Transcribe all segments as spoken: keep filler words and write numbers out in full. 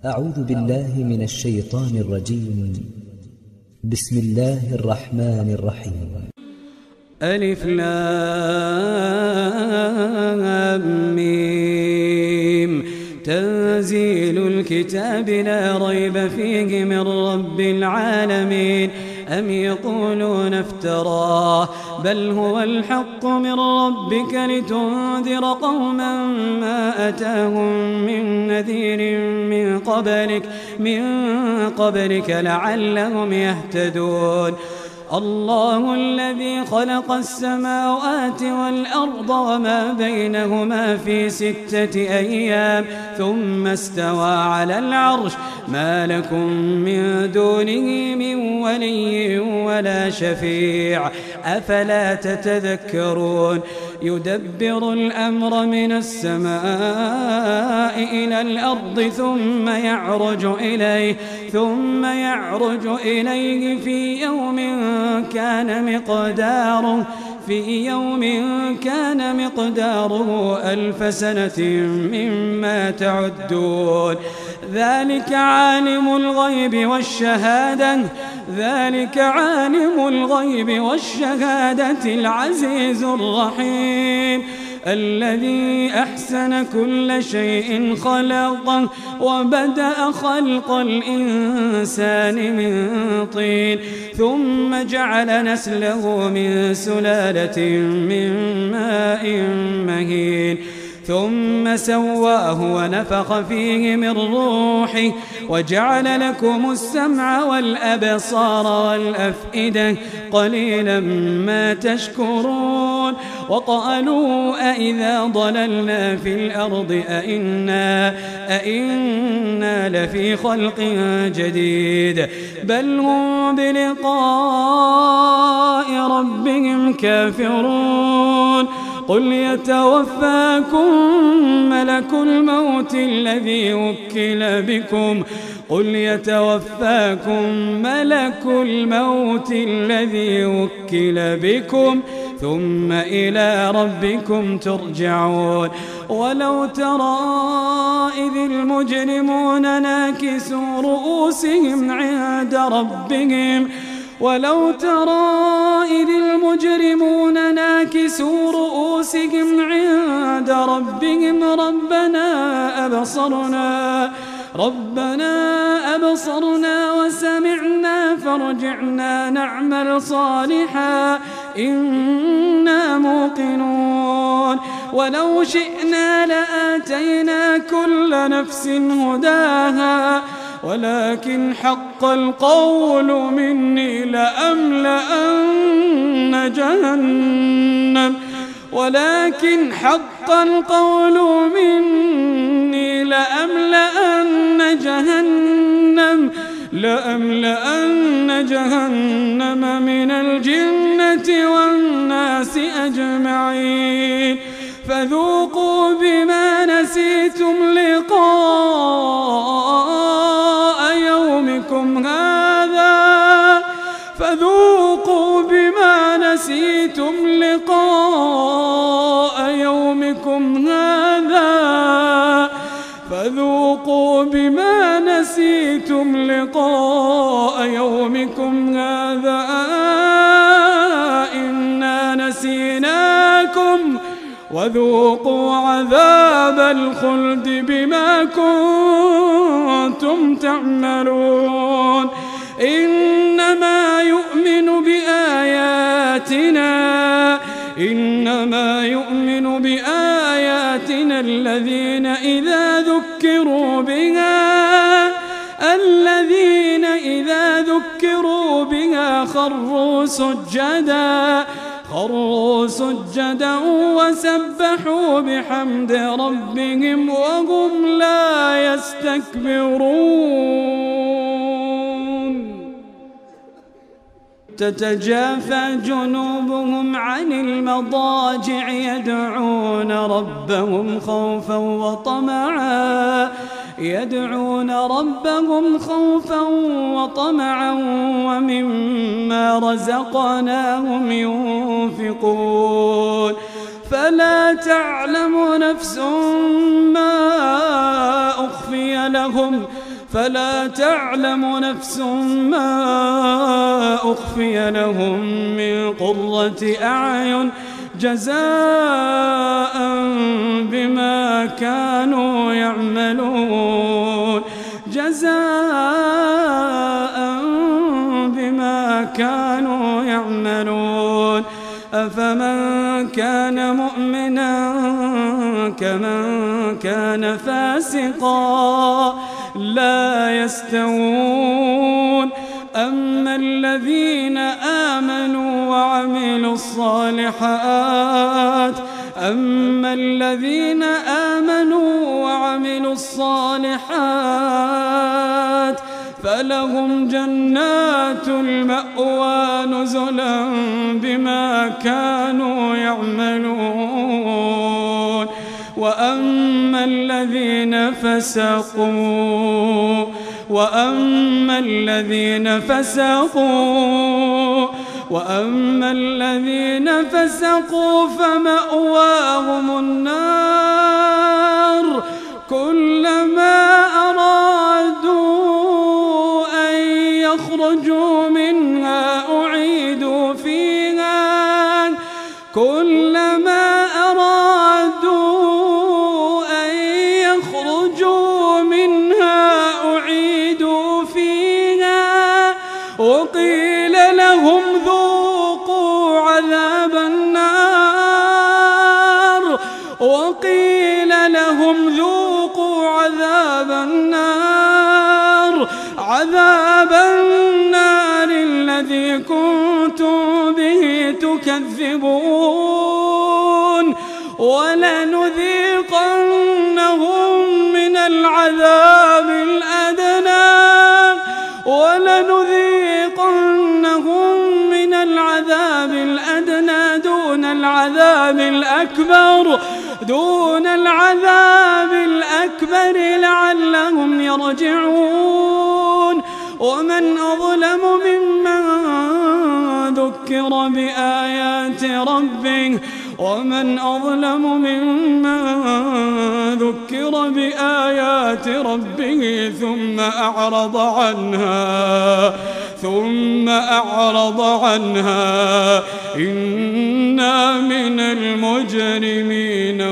أعوذ بالله من الشيطان الرجيم. بسم الله الرحمن الرحيم. ألف لام ميم. تنزيل الكتاب لا ريب فيه من رب العالمين. أم يقولون افتراه بل هو الحق من ربك لتنذر قوما ما أتاهم من نذير من قبلك من قبلك لعلهم يهتدون. الله الذي خلق السماوات والأرض وما بينهما في ستة أيام ثم استوى على العرش. ما لكم من دونه من ولي ولا شفيع أفلا تتذكرون. يدبر الأمر من السماء إلى الأرض ثم يعرج إليه ثم يعرج إليه في يوم كان مقداره في يوم كان مقداره ألف سنة مما تعدون. ذلك عالم الغيب والشهادة ذلك عالم الغيب والشهادة العزيز الرحيم. الذي أحسن كل شيء خلقه وبدأ خلق الإنسان من طين ثم جعل نسله من سلالة من ماء مهين ثم سواه ونفخ فيه من روحه وجعل لكم السمع والأبصار والأفئدة قليلا ما تشكرون. وقالوا أئذا ضللنا في الأرض أئنا, أئنا لفي خلق جديد بل هم بلقاء ربهم كافرون. قل يتوفاكم ملك الموت الذي وكل بكم قل يتوفاكم ملك الموت الذي وكل بكم ثم إلى ربكم ترجعون. ولو ترى إذ المجرمون ناكسوا رؤوسهم عند ربهم ولو ترى إذ المجرمون ناكسوا رؤوسهم عند ربهم ربنا أبصرنا ربنا أبصرنا وسمعنا فارجعنا نعمل صالحا إنا موقنون. ولو شئنا لآتينا كل نفس هداها ولكن حق القول مني لأملأن جهنم ولكن حق القول مني لأملأن جهنم لأملأن جهنم من الجنة والناس أجمعين. فذوقوا بما نسيتم لقاء يومكم هذا فذوقوا بما نسيتم لقاء يومكم هذا فذوقوا بما نسيتم لقاء يومكم هذا إنا نسيناكم وذوقوا عذاب الخلد بما كنتم تعملون. إنما يؤمن بآياتنا إنما يؤمن بآياتنا الذين إذا ذكروا بها الذين إذا ذكروا بها خروا سجدا خروا سجدا وسبحوا بحمد ربهم وهم لا يستكبرون. تتجافى جنوبهم عن المضاجع يدعون ربهم خوفا وطمعا يدعون ربهم خوفا وطمعا ومما رزقناهم ينفقون. فلا تعلم نفس ما أخفي لهم فلا تعلم نفس ما أخفي لهم من قرة أعين جزاء بما كانوا يعملون جزاء بما كانوا يعملون أفمن كان مؤمنا كمن كان فاسقا لا يستوون أما الذين آمنوا وعملوا الصالحات أما الذين آمنوا وعملوا الصالحات فلهم جنات المأوى نزلا بما كانوا يعملون وأما الذين فسقوا وأما الذين فسقوا وأما الذين فسقوا فمأواهم النار كلما أرادوا أن يخرجوا منها أعيدوا فيها كلما أرادوا أن يخرجوا منها أعيدوا فيها وقيل لهم ذوقوا عذاب النار وقيل لهم ذوقوا عذاب النار عذاب النار الذي كنتم به تكذبون ولنذيقنهم من العذاب الأدنى ولنذيقنهم من العذاب الأدنى دون العذاب الأكبر دون العذاب الأكبر لعلهم يرجعون ومن أظلم ممن ذكر بآيات ربه ومن أظلم ممن ذكر بآيات ربه ثم أعرض عنها ثم أعرض عنها إنا من المجرمين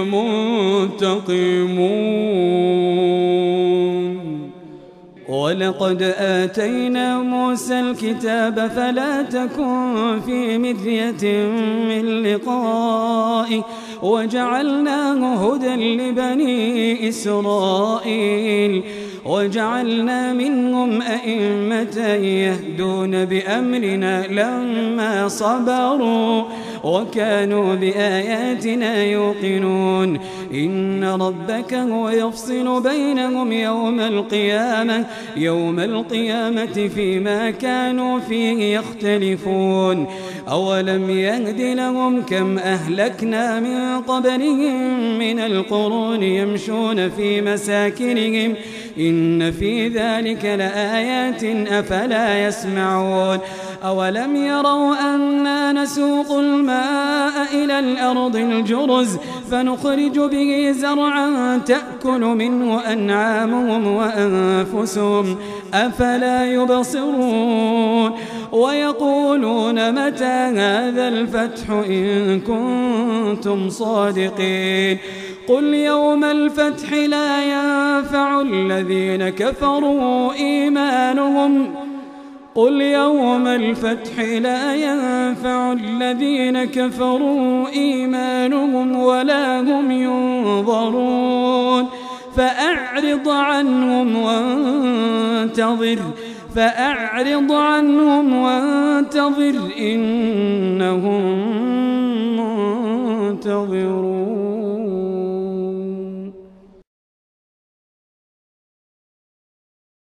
منتقمون ولقد آتينا موسى الكتاب فلا تكن في مرية من لقائه وجعلناه هدى لبني إسرائيل وجعلنا منهم أئمة يهدون بأمرنا لما صبروا وكانوا بآياتنا يوقنون إن ربك هو يفصل بينهم يوم القيامة يوم القيامة فيما كانوا فيه يختلفون أولم يهد لهم كم أهلكنا من قبلهم من القرون يمشون في مساكنهم إن في ذلك لآيات أفلا يسمعون أولم يروا أنا نسوق الماء إلى الأرض الجرز فنخرج به زرعا تأكل منه أنعامهم وأنفسهم أفلا يبصرون ويقولون متى هذا الفتح إن كنتم صادقين قل يوم الفتح لا ينفع الذين كفروا إيمانهم قل يوم الفتح لا ينفع الذين كفروا إيمانهم ولا هم ينظرون فأعرض عنهم وانتظر فأعرض عنهم وانتظر إنهم منتظرون.